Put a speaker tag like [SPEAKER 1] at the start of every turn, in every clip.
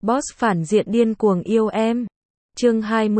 [SPEAKER 1] Boss phản diện điên cuồng yêu em. Chương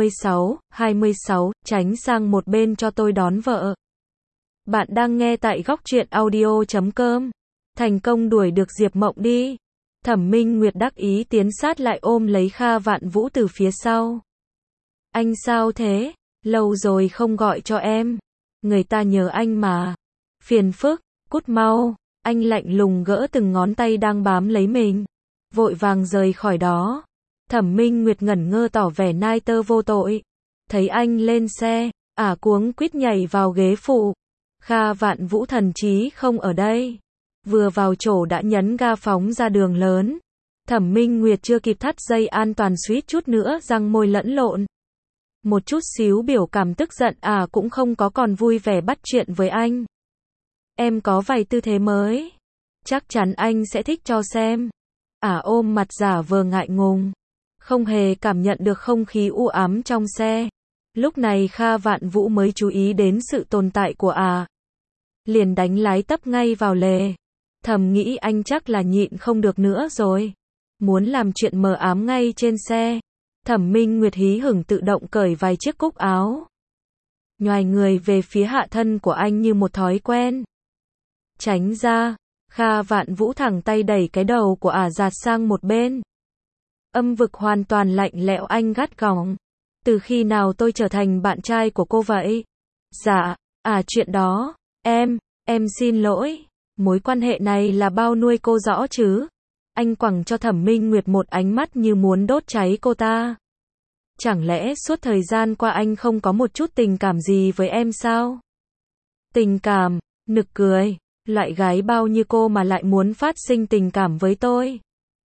[SPEAKER 1] 26, tránh sang một bên cho tôi đón vợ. Bạn đang nghe tại góc truyện audio.com. Thành công đuổi được Diệp Mộng đi. Thẩm Minh Nguyệt đắc ý tiến sát lại ôm lấy Kha Vạn Vũ từ phía sau. Anh sao thế? Lâu rồi không gọi cho em. Người ta nhớ anh mà. Phiền phức, cút mau. Anh lạnh lùng gỡ từng ngón tay đang bám lấy mình. Vội vàng rời khỏi đó. Thẩm Minh Nguyệt ngẩn ngơ tỏ vẻ nai tơ vô tội. Thấy anh lên xe, cuống quýt nhảy vào ghế phụ. Kha Vạn Vũ thần trí không ở đây. Vừa vào chỗ đã nhấn ga phóng ra đường lớn. Thẩm Minh Nguyệt chưa kịp thắt dây an toàn suýt chút nữa răng môi lẫn lộn. Một chút xíu biểu cảm tức giận cũng không có, còn vui vẻ bắt chuyện với anh. Em có vài tư thế mới. Chắc chắn anh sẽ thích cho xem. Ôm mặt giả vờ ngại ngùng. Không hề cảm nhận được không khí u ám trong xe. Lúc này Kha Vạn Vũ mới chú ý đến sự tồn tại của liền đánh lái tấp ngay vào lề. Thầm nghĩ anh chắc là nhịn không được nữa rồi. Muốn làm chuyện mờ ám ngay trên xe. Thẩm Minh Nguyệt hí hửng tự động cởi vài chiếc cúc áo. Nhoài người về phía hạ thân của anh như một thói quen. Tránh ra. Kha Vạn Vũ thẳng tay đẩy cái đầu của dạt sang một bên. Âm vực hoàn toàn lạnh lẽo, anh gắt gỏng. Từ khi nào tôi trở thành bạn trai của cô vậy? Dạ, chuyện đó, em xin lỗi. Mối quan hệ này là bao nuôi cô rõ chứ? Anh quẳng cho Thẩm Minh Nguyệt một ánh mắt như muốn đốt cháy cô ta. Chẳng lẽ suốt thời gian qua anh không có một chút tình cảm gì với em sao? Tình cảm, nực cười. Loại gái bao như cô mà lại muốn phát sinh tình cảm với tôi.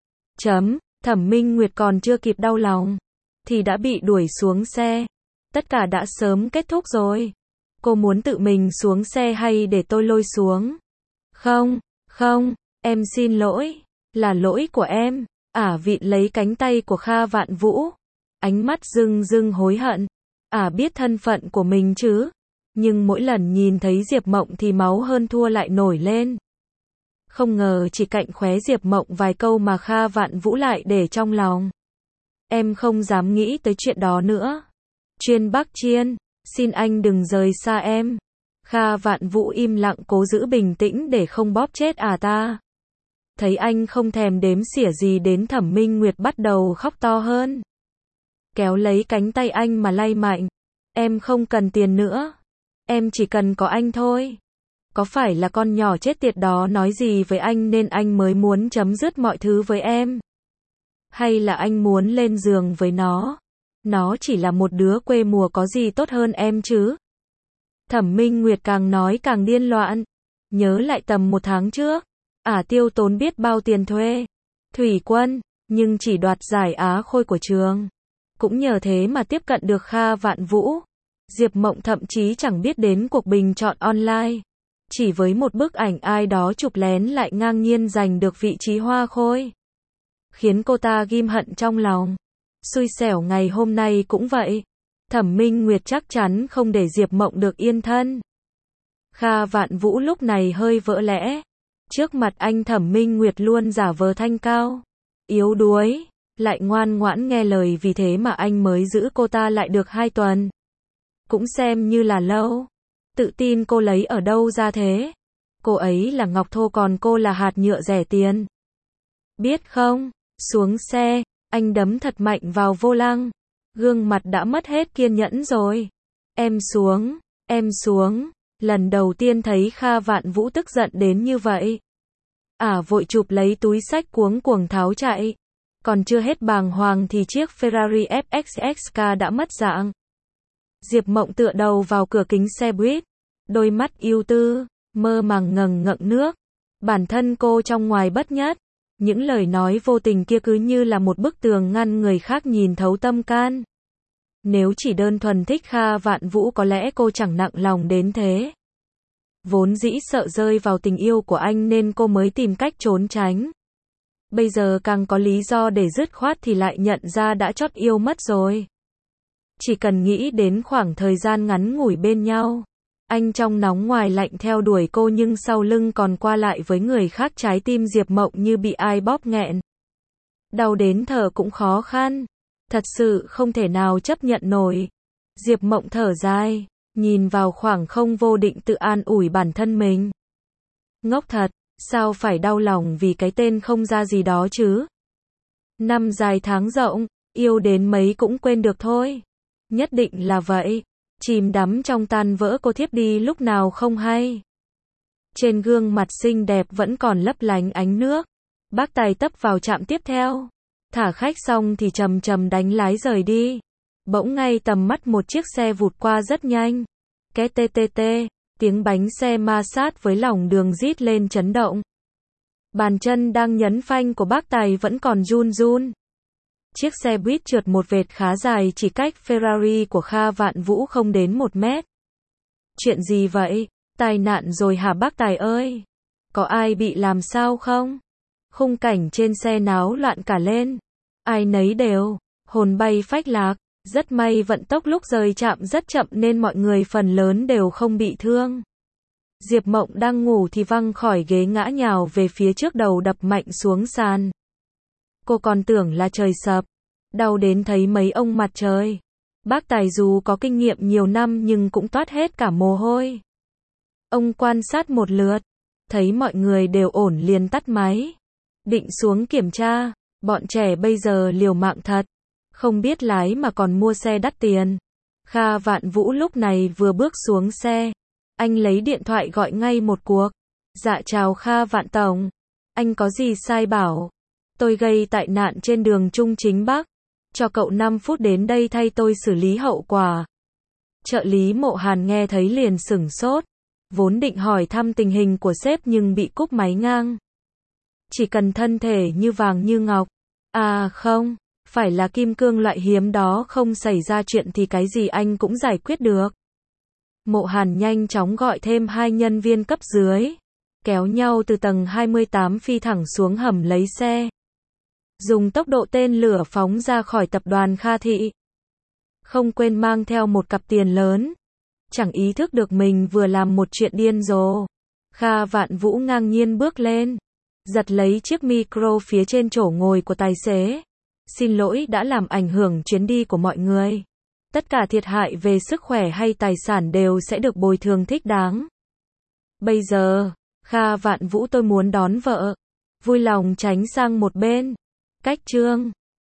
[SPEAKER 1] Thẩm Minh Nguyệt còn chưa kịp đau lòng thì đã bị đuổi xuống xe. Tất cả đã sớm kết thúc rồi. Cô muốn tự mình xuống xe hay để tôi lôi xuống? Không, em xin lỗi. Là lỗi của em. Vịn lấy cánh tay của Kha Vạn Vũ. Ánh mắt rưng rưng hối hận. Biết thân phận của mình chứ. Nhưng mỗi lần nhìn thấy Diệp Mộng thì máu hơn thua lại nổi lên. Không ngờ chỉ cạnh khóe Diệp Mộng vài câu mà Kha Vạn Vũ lại để trong lòng. Em không dám nghĩ tới chuyện đó nữa. Chuyên Bắc Chiên, xin anh đừng rời xa em. Kha Vạn Vũ im lặng cố giữ bình tĩnh để không bóp chết ta. Thấy anh không thèm đếm xỉa gì đến Thẩm Minh Nguyệt bắt đầu khóc to hơn. Kéo lấy cánh tay anh mà lay mạnh. Em không cần tiền nữa. Em chỉ cần có anh thôi. Có phải là con nhỏ chết tiệt đó nói gì với anh nên anh mới muốn chấm dứt mọi thứ với em? Hay là anh muốn lên giường với nó? Nó chỉ là một đứa quê mùa, có gì tốt hơn em chứ? Thẩm Minh Nguyệt càng nói càng điên loạn. Nhớ lại tầm 1 tháng trước. Tiêu tốn biết bao tiền thuê thủy quân, nhưng chỉ đoạt giải Á Khôi của trường. Cũng nhờ thế mà tiếp cận được Kha Vạn Vũ. Diệp Mộng thậm chí chẳng biết đến cuộc bình chọn online. Chỉ với một bức ảnh ai đó chụp lén lại ngang nhiên giành được vị trí hoa khôi. Khiến cô ta ghim hận trong lòng. Xui xẻo ngày hôm nay cũng vậy. Thẩm Minh Nguyệt chắc chắn không để Diệp Mộng được yên thân. Kha Vạn Vũ lúc này hơi vỡ lẽ. Trước mặt anh Thẩm Minh Nguyệt luôn giả vờ thanh cao, yếu đuối, lại ngoan ngoãn nghe lời, vì thế mà anh mới giữ cô ta lại được 2 tuần. Cũng xem như là lâu. Tự tin cô lấy ở đâu ra thế? Cô ấy là ngọc thô còn cô là hạt nhựa rẻ tiền. Biết không? Xuống xe, anh đấm thật mạnh vào vô lăng. Gương mặt đã mất hết kiên nhẫn rồi. Em xuống. Lần đầu tiên thấy Kha Vạn Vũ tức giận đến như vậy. Vội chụp lấy túi xách cuống cuồng tháo chạy. Còn chưa hết bàng hoàng thì chiếc Ferrari FXXK đã mất dạng. Diệp Mộng tựa đầu vào cửa kính xe buýt. Đôi mắt ưu tư, mơ màng ngần ngậm nước. Bản thân cô trong ngoài bất nhất. Những lời nói vô tình kia cứ như là một bức tường ngăn người khác nhìn thấu tâm can. Nếu chỉ đơn thuần thích Kha Vạn Vũ có lẽ cô chẳng nặng lòng đến thế. Vốn dĩ sợ rơi vào tình yêu của anh nên cô mới tìm cách trốn tránh. Bây giờ càng có lý do để dứt khoát thì lại nhận ra đã chót yêu mất rồi. Chỉ cần nghĩ đến khoảng thời gian ngắn ngủi bên nhau. Anh trong nóng ngoài lạnh theo đuổi cô nhưng sau lưng còn qua lại với người khác, trái tim Diệp Mộng như bị ai bóp nghẹn. Đau đến thở cũng khó khăn. Thật sự không thể nào chấp nhận nổi. Diệp Mộng thở dài, nhìn vào khoảng không vô định tự an ủi bản thân mình. Ngốc thật, sao phải đau lòng vì cái tên không ra gì đó chứ? Năm dài tháng rộng, yêu đến mấy cũng quên được thôi. Nhất định là vậy. Chìm đắm trong tan vỡ cô thiếp đi lúc nào không hay. Trên gương mặt xinh đẹp vẫn còn lấp lánh ánh nước. Bác Tài tấp vào trạm tiếp theo. Thả khách xong thì chậm chậm đánh lái rời đi. Bỗng ngay tầm mắt một chiếc xe vụt qua rất nhanh. Két tê tê tê, tiếng bánh xe ma sát với lòng đường rít lên chấn động. Bàn chân đang nhấn phanh của bác Tài vẫn còn run run. Chiếc xe buýt trượt một vệt khá dài chỉ cách Ferrari của Kha Vạn Vũ không đến 1 mét. Chuyện gì vậy? Tai nạn rồi hả bác Tài ơi? Có ai bị làm sao không? Khung cảnh trên xe náo loạn cả lên. Ai nấy đều hồn bay phách lạc. Rất may vận tốc lúc rời trạm rất chậm nên mọi người phần lớn đều không bị thương. Diệp Mộng đang ngủ thì văng khỏi ghế ngã nhào về phía trước, đầu đập mạnh xuống sàn. Cô còn tưởng là trời sập. Đau đến thấy mấy ông mặt trời. Bác Tài dù có kinh nghiệm nhiều năm nhưng cũng toát hết cả mồ hôi. Ông quan sát một lượt, thấy mọi người đều ổn liền tắt máy. Định xuống kiểm tra, bọn trẻ bây giờ liều mạng thật. Không biết lái mà còn mua xe đắt tiền. Kha Vạn Vũ lúc này vừa bước xuống xe. Anh lấy điện thoại gọi ngay một cuộc. Dạ chào Kha Vạn Tổng. Anh có gì sai bảo? Tôi gây tai nạn trên đường Trung Chính Bắc. Cho cậu 5 phút đến đây thay tôi xử lý hậu quả. Trợ lý Mộ Hàn nghe thấy liền sửng sốt. Vốn định hỏi thăm tình hình của sếp nhưng bị cúp máy ngang. Chỉ cần thân thể như vàng như ngọc. À không, phải là kim cương loại hiếm đó, không xảy ra chuyện thì cái gì anh cũng giải quyết được. Mộ Hàn nhanh chóng gọi thêm 2 nhân viên cấp dưới. Kéo nhau từ tầng 28 phi thẳng xuống hầm lấy xe. Dùng tốc độ tên lửa phóng ra khỏi tập đoàn Kha Thị. Không quên mang theo một cặp tiền lớn. Chẳng ý thức được mình vừa làm một chuyện điên rồ. Kha Vạn Vũ ngang nhiên bước lên. Giật lấy chiếc micro phía trên chỗ ngồi của tài xế. Xin lỗi đã làm ảnh hưởng chuyến đi của mọi người. Tất cả thiệt hại về sức khỏe hay tài sản đều sẽ được bồi thường thích đáng. Bây giờ, Kha Vạn Vũ tôi muốn đón vợ. Vui lòng tránh sang một bên. Cách chương